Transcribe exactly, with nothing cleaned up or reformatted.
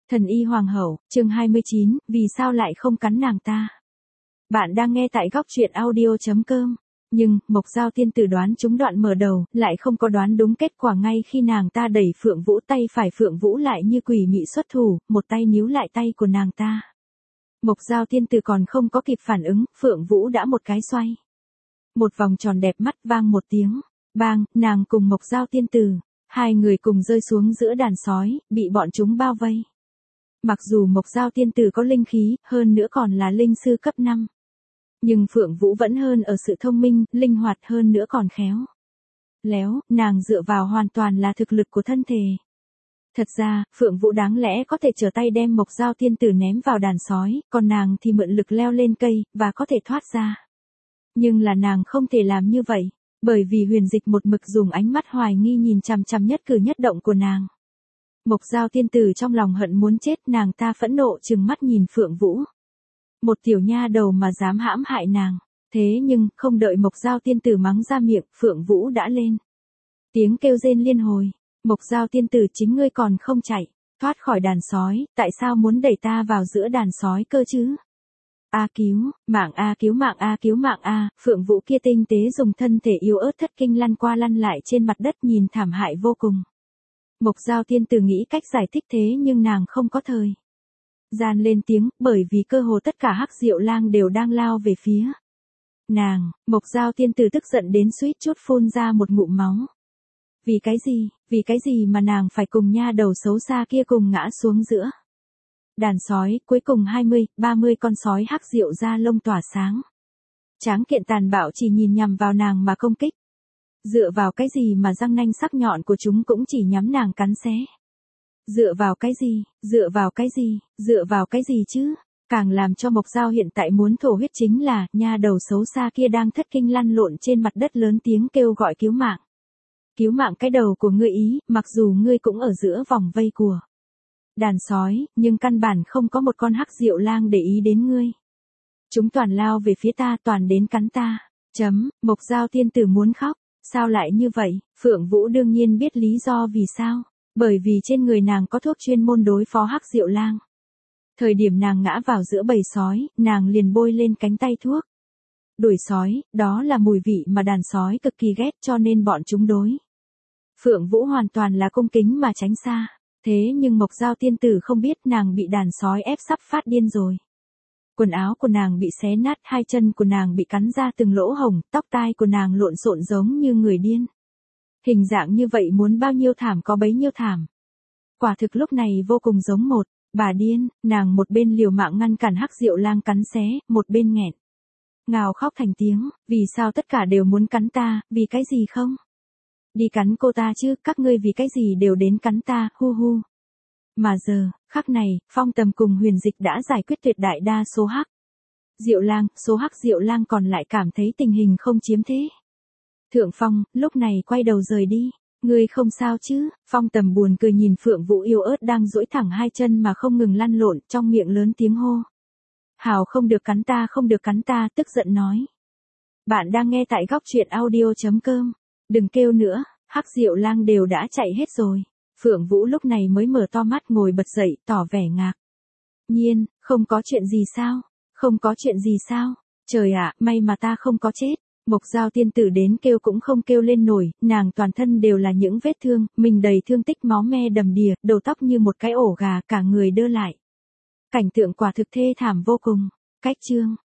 Thần y hoàng hậu, chương hai mươi chín, vì sao lại không cắn nàng ta? Bạn đang nghe tại góc truyện audio.com. Nhưng, Mộc Giao tiên tử đoán trúng đoạn mở đầu, lại không có đoán đúng kết quả ngay khi nàng ta đẩy Phượng Vũ, tay phải Phượng Vũ lại như quỷ mị xuất thủ, một tay níu lại tay của nàng ta. Mộc Giao tiên tử còn không có kịp phản ứng, Phượng Vũ đã một cái xoay. Một vòng tròn đẹp mắt vang một tiếng, bang, nàng cùng Mộc Giao tiên tử, hai người cùng rơi xuống giữa đàn sói, bị bọn chúng bao vây. Mặc dù Mộc Giao tiên tử có linh khí, hơn nữa còn là linh sư cấp năm. Nhưng Phượng Vũ vẫn hơn ở sự thông minh, linh hoạt hơn nữa còn khéo léo, nàng dựa vào hoàn toàn là thực lực của thân thể. Thật ra, Phượng Vũ đáng lẽ có thể trở tay đem Mộc Giao tiên tử ném vào đàn sói, còn nàng thì mượn lực leo lên cây, và có thể thoát ra. Nhưng là nàng không thể làm như vậy, bởi vì Huyền Dịch một mực dùng ánh mắt hoài nghi nhìn chằm chằm nhất cử nhất động của nàng. Mộc Giao tiên tử trong lòng hận muốn chết, nàng ta phẫn nộ trừng mắt nhìn Phượng Vũ. Một tiểu nha đầu mà dám hãm hại nàng. Thế nhưng, không đợi Mộc Giao tiên tử mắng ra miệng, Phượng Vũ đã lên. Tiếng kêu rên liên hồi. Mộc Giao tiên tử, chính ngươi còn không chạy, thoát khỏi đàn sói, tại sao muốn đẩy ta vào giữa đàn sói cơ chứ? A cứu, mạng A cứu mạng A cứu mạng A, Phượng Vũ kia tinh tế dùng thân thể yếu ớt thất kinh lăn qua lăn lại trên mặt đất nhìn thảm hại vô cùng. Mộc Giao tiên tử nghĩ cách giải thích thế nhưng nàng không có thời gian lên tiếng, bởi vì cơ hồ tất cả Hắc Diệu Lang đều đang lao về phía nàng. Mộc Giao tiên tử tức giận đến suýt chút phun ra một ngụm máu. Vì cái gì, vì cái gì mà nàng phải cùng nha đầu xấu xa kia cùng ngã xuống giữa đàn sói, cuối cùng hai mươi, ba mươi con sói Hắc Diệu da lông tỏa sáng. Tráng kiện tàn bạo chỉ nhìn nhằm vào nàng mà công kích. Dựa vào cái gì mà răng nanh sắc nhọn của chúng cũng chỉ nhắm nàng cắn xé? Dựa vào cái gì, dựa vào cái gì, dựa vào cái gì chứ? Càng làm cho Mộc Giao hiện tại muốn thổ huyết chính là, nha đầu xấu xa kia đang thất kinh lăn lộn trên mặt đất lớn tiếng kêu gọi cứu mạng. Cứu mạng cái đầu của ngươi ý, mặc dù ngươi cũng ở giữa vòng vây của đàn sói, nhưng căn bản không có một con Hắc Diệu Lang để ý đến ngươi. Chúng toàn lao về phía ta, toàn đến cắn ta. Chấm, Mộc Giao tiên tử muốn khóc. Sao lại như vậy? Phượng Vũ đương nhiên biết lý do vì sao. Bởi vì trên người nàng có thuốc chuyên môn đối phó Hắc Diệu Lang. Thời điểm nàng ngã vào giữa bầy sói, nàng liền bôi lên cánh tay thuốc đuổi sói, đó là mùi vị mà đàn sói cực kỳ ghét, cho nên bọn chúng đối Phượng Vũ hoàn toàn là cung kính mà tránh xa. Thế nhưng Mộc Giao tiên tử không biết nàng bị đàn sói ép sắp phát điên rồi. Quần áo của nàng bị xé nát, hai chân của nàng bị cắn ra từng lỗ hổng, tóc tai của nàng lộn xộn giống như người điên. Hình dạng như vậy muốn bao nhiêu thảm có bấy nhiêu thảm. Quả thực lúc này vô cùng giống một bà điên, nàng một bên liều mạng ngăn cản Hắc Diệu Lang cắn xé, một bên nghẹn ngào khóc thành tiếng, vì sao tất cả đều muốn cắn ta, vì cái gì không? Đi cắn cô ta chứ, các ngươi vì cái gì đều đến cắn ta, hu hu. Mà giờ, khắc này, Phong Tầm cùng Huyền Dịch đã giải quyết tuyệt đại đa số Hắc Diệu Lang, số Hắc Diệu Lang còn lại cảm thấy tình hình không chiếm thế. Thượng Phong, lúc này quay đầu rời đi. Ngươi không sao chứ? Phong Tầm buồn cười nhìn Phượng Vũ yêu ớt đang duỗi thẳng hai chân mà không ngừng lăn lộn, trong miệng lớn tiếng hô. Hào không được cắn ta, không được cắn ta, tức giận nói. Bạn đang nghe tại góc truyện audio.com. Đừng kêu nữa, Hắc Diệu Lang đều đã chạy hết rồi. Phượng Vũ lúc này mới mở to mắt ngồi bật dậy, tỏ vẻ ngạc nhiên, không có chuyện gì sao? Không có chuyện gì sao? Trời ạ, may mà ta không có chết. Mộc Giao tiên tử đến kêu cũng không kêu lên nổi, nàng toàn thân đều là những vết thương, mình đầy thương tích máu me đầm đìa, đầu tóc như một cái ổ gà, cả người đơ lại. Cảnh tượng quả thực thê thảm vô cùng. Cách chương